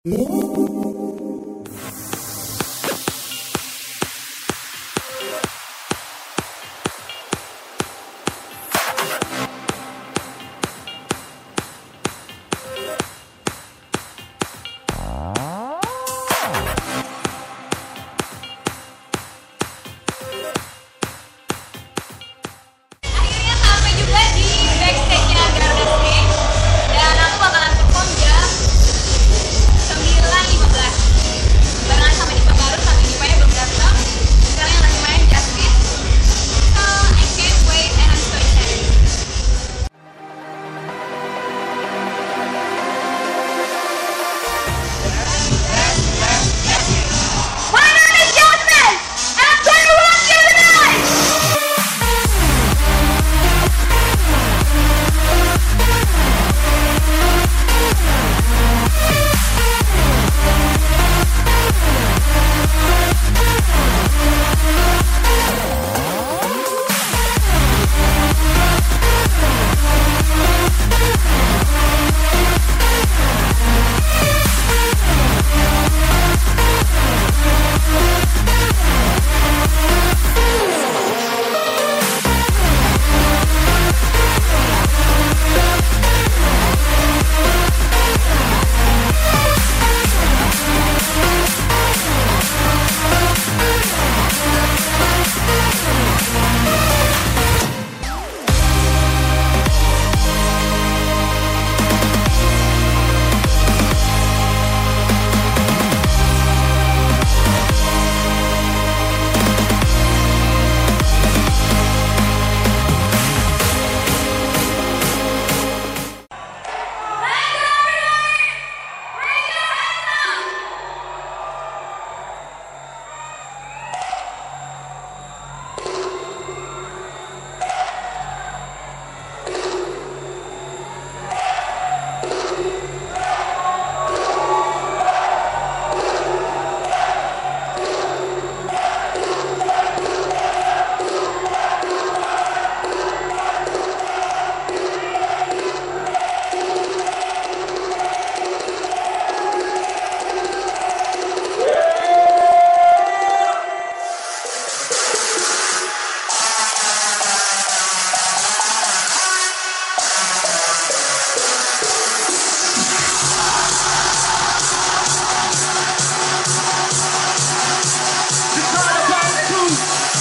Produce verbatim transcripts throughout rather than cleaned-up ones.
sampai juga di backstage-nya Garden Stage, dan aku bakalan perform jam sembilan lima belas barengan sama Dipa Garut, tapi Dipanya belum datang. Sekarang yang lagi main Justice, so I can't wait and I'm so excited. My name is Justice, and I'm gonna rock you tonight!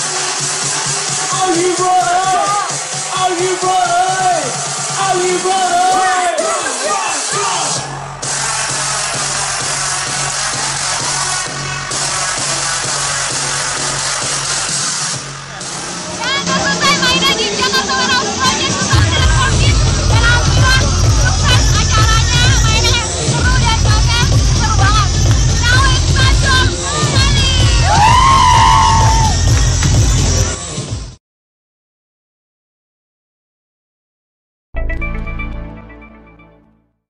Are you brother? Are you brother? Are you brother?